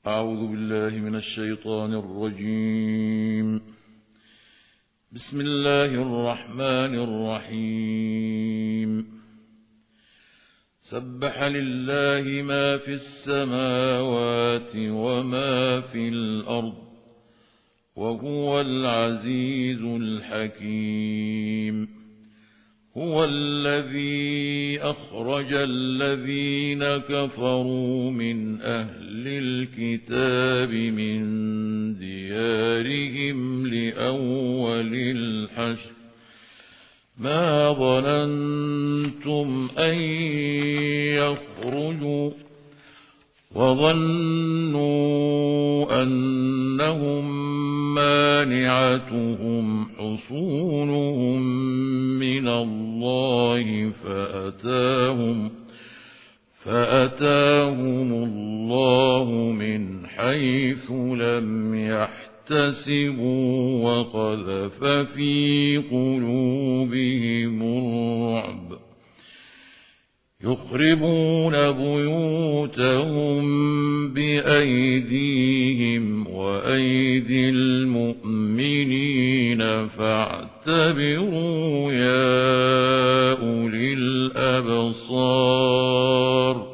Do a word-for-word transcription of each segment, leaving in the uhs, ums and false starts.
أعوذ بالله من الشيطان الرجيم. بسم الله الرحمن الرحيم. سبح لله ما في السماوات وما في الأرض وهو العزيز الحكيم. هو الذي أخرج الذين كفروا من أهل الكتاب من ديارهم لأول الحشر ما ظننتم أن يخرجوا وظنوا أنهم مانعتهم حصونهم من الله فأتاهم فأتاهم الله من حيث لم يحتسبوا وقذف في قلوبهم الرعب يخربون بيوتهم بأيديهم وأيدي المؤمنين فاعتبروا يا أولي الأبصار.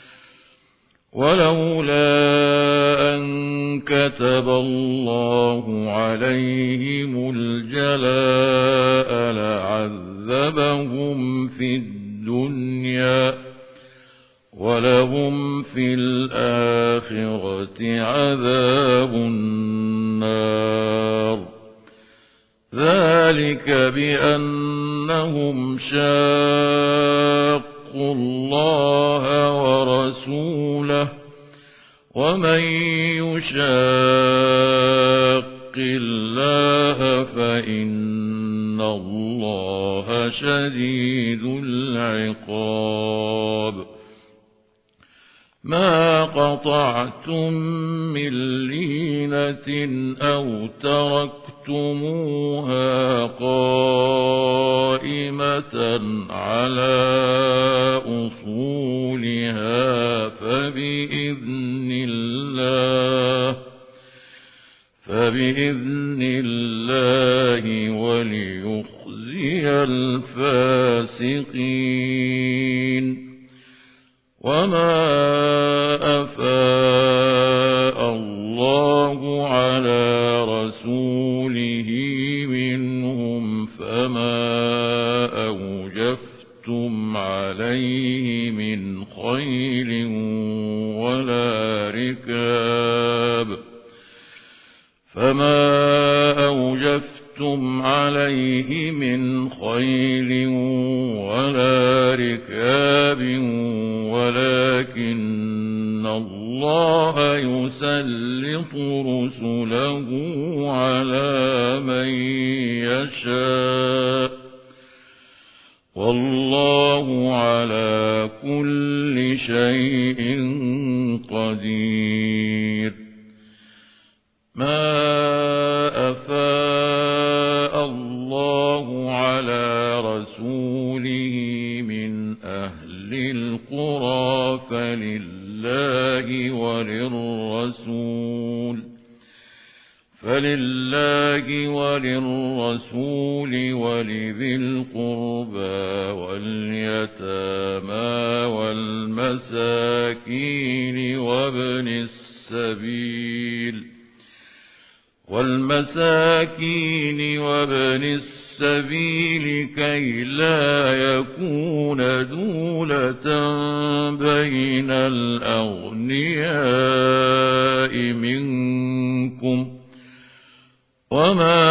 ولولا أن كتب الله عليهم الجلاء لعذبهم في الدنيا ولهم في الآخرة عذاب النار. ذلك بأنهم شاقوا الله ورسوله ومن يشاق الله فإن الله شديد العقاب. ما قطعتم من لينة أو تركتموها قائمة على أصولها فبإذن الله فبإذن الله وليخزي الفاسقين. وما أفاء الله على رسوله منهم فما أوجفتم عليه من خيل ولا ركاب فما أوجفتم عليه من خيل ولا ركاب ولكن الله يسلط رسله على من يشاء والله على كل شيء قدير. ما أفاء الله على رسوله من أهل القرى فلله وللرسول فلله وللرسول ولذي القربى واليتامى والمساكين وابن السبيل والمساكين وابن السبيل كي لا يكون دولة بين الأغنياء منكم. وما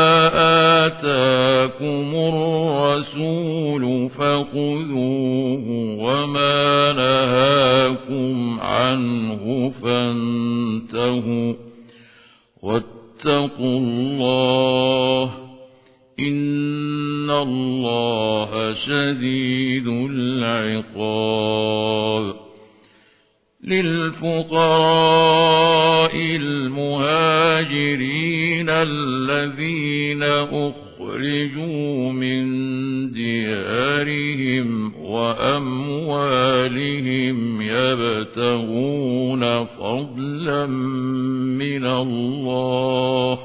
آتاكم الرسول فخذوه وما نهاكم عنه فانتهوا واتقوا الله إن الله شديد العقاب. للفقراء المهاجرين الذين أخرجوا من ديارهم وأموالهم يبتغون فضلا من الله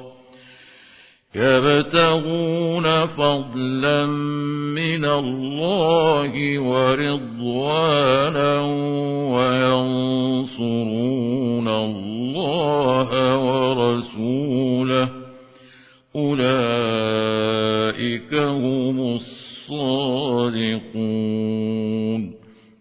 يبتغون فضلا من الله ورضوانا وينصرون الله ورسوله أولئك هم الصادقون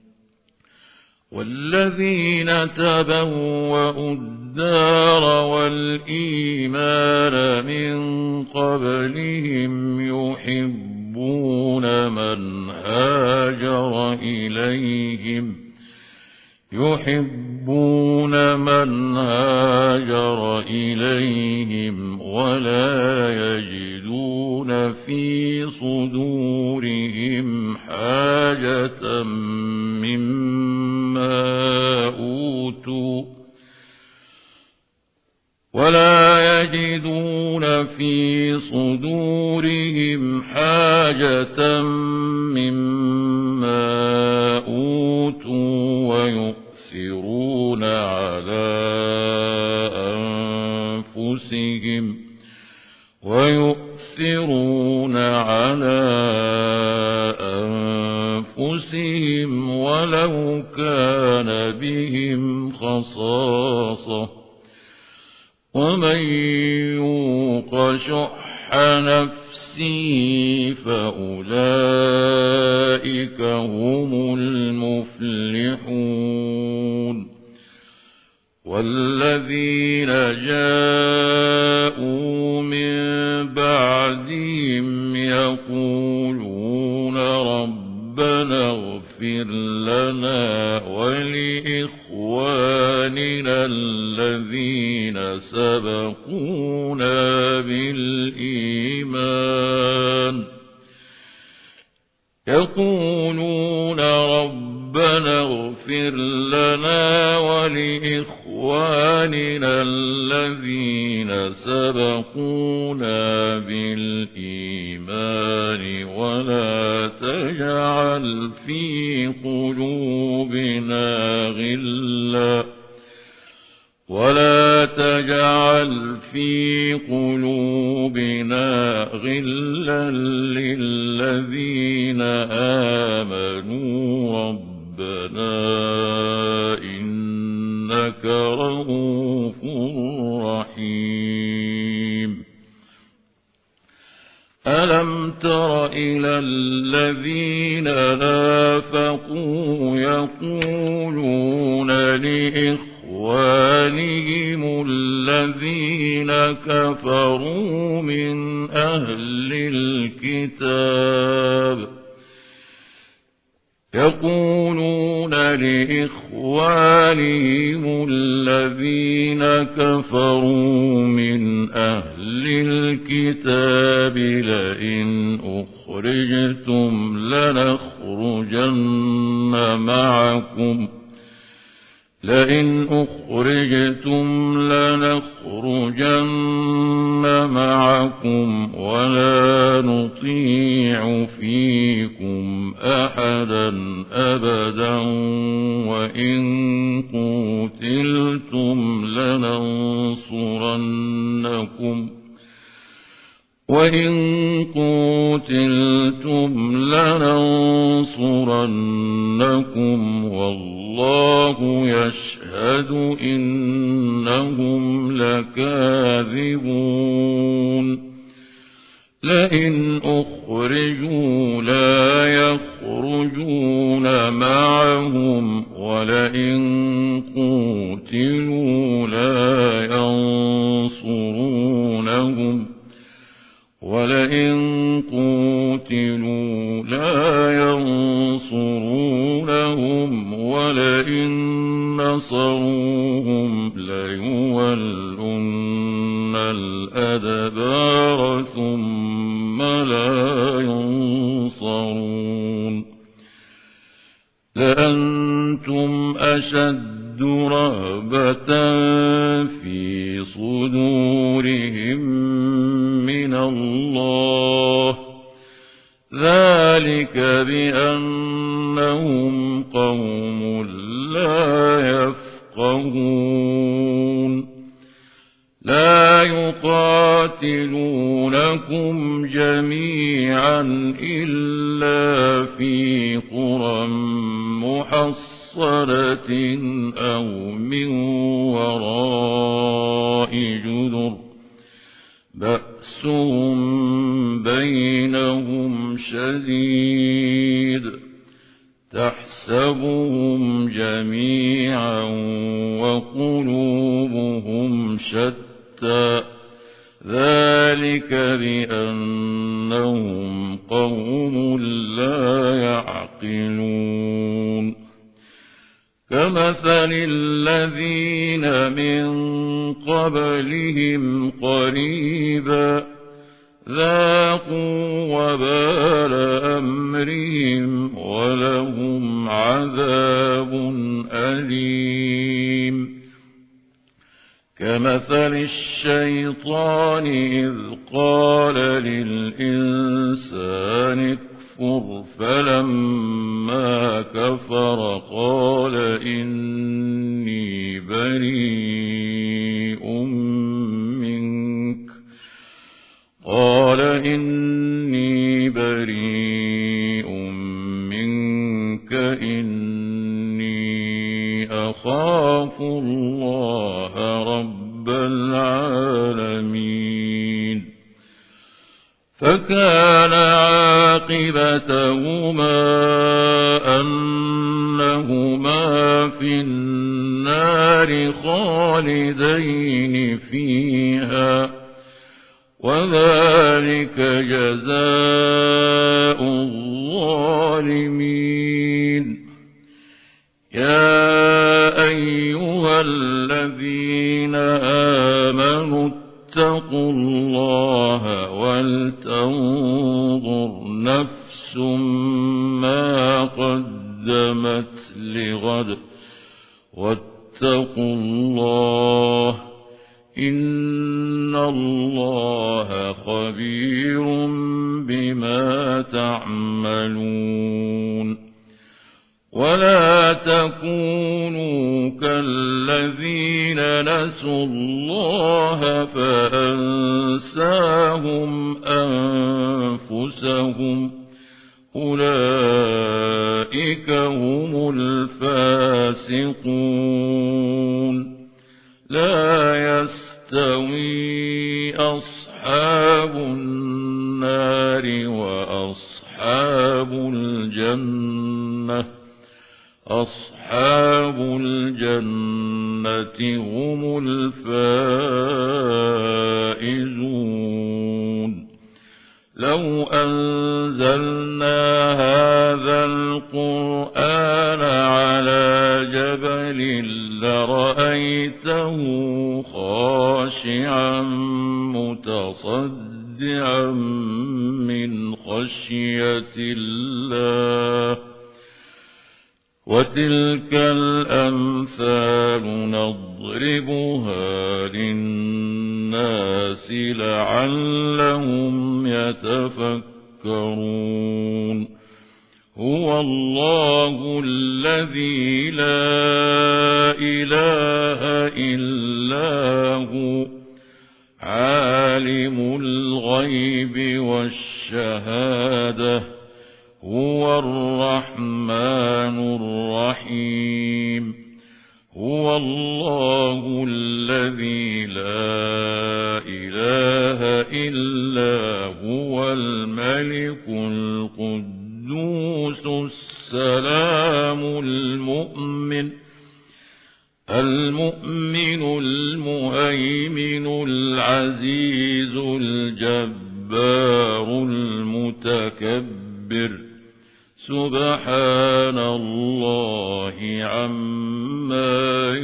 والذين تبوأوا الدار والإيمان من قبلهم يحبون من هاجر إليهم يحبون من هاجر إليهم ولا يجدون في صدورهم حاجة مما أوتوا ولا يجدون في صدورهم حاجة مما أوتوا ويؤثرون على أنفسهم ويؤثرون على أنفسهم ولو كان بهم خصاصة ومن يوق شح نفسه فأولئك هم المفلحون والذين جاءوا من بعدهم يقولون ربنا اغفر لنا ولإخواننا الذين سبقونا بالإيمان يقولون ربنا اغفر لنا ولإخواننا الذين سبقونا بالإيمان ولا تجعل في قلوبنا غلا ولا تجعل في قلوبنا غلا للذين آمنوا ربنا إنك رؤوف رحيم ألم تر إلى الذين نافقوا يقولون لإخوانهم وَإِخْوَانِهِمُ الَّذِينَ كَفَرُوا مِنْ أَهْلِ الْكِتَابِ يَقُولُونَ لِإِخْوَانِهِمُ الَّذِينَ كَفَرُوا مِنْ أَهْلِ الْكِتَابِ لَئِنْ أُخْرِجْتُمْ لَنَخْرُجَنَّ مَعَكُمْ لئن أخرجتم لنخرجن معكم ولا نطيع فيكم أحدا أبدا وإن قتلتم لننصرنكم وإن قتلتم لننصرنكم والله يشهد إنهم لكاذبون لئن أخرجوا لا يخرجون معهم ولئن قتلوا لا ينصرونهم ولئن قتلوا لا ينصرونهم ولئن نصروهم ليولن الأدبار ثم لا ينصرون لأنتم أشد رهبة في صدورهم من الله ذلك بأنهم قوم لا يفقهون لا يقاتلونكم جميعا إلا في قرى محصنة أو من وراء جدر بأسهم بينهم شديد تحسبهم جميعا وقلوبهم شتى ذلك بأنهم قوم لا يعقلون كمثل الذين من قبلهم قريبا ذاقوا وبال أمرهم ولهم عذاب أليم كمثل الشيطان إذ قال للإنسان اكفر فلما كفر قال إني بريء منك قال إني بريء منك إني أخاف الله رب العالمين فكان عاقبتهما أنهما في النار خالدين فيها وذلك جزاء الظالمين يا أيها الذين آمنوا اتقوا الله ولتنظر نفس ما قدمت لغد واتقوا الله إن الله خبير بما تعملون ولا تكونوا كالذين نسوا الله فأنساهم أنفسهم أولئك هم الفاسقون لا يستوي أصحاب النار وأصحاب الجنة أصحاب الجنة هم الفائزون لو أنزلنا هذا القرآن على جبل لرأيته خاشعا متصدعا من خشية الله وتلك الأمثال نضربها للناس لعلهم يتفكرون هو الله الذي لا إله إلا هو عالم الغيب والشهادة هو الرحمن الرحيم هو الله الذي لا إله إلا هو الملك القدوس السلام المؤمن المؤمن المهيمن العزيز الجبار المتكبر سبحان الله عما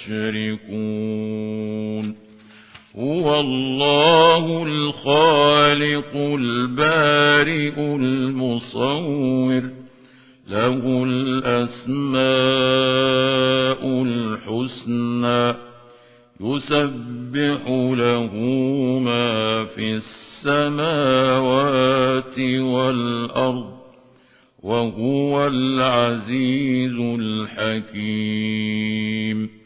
يشركون هو الله الخالق البارئ المصور له الأسماء الحسنى يسبح له ما في السماوات والأرض وهو العزيز الحكيم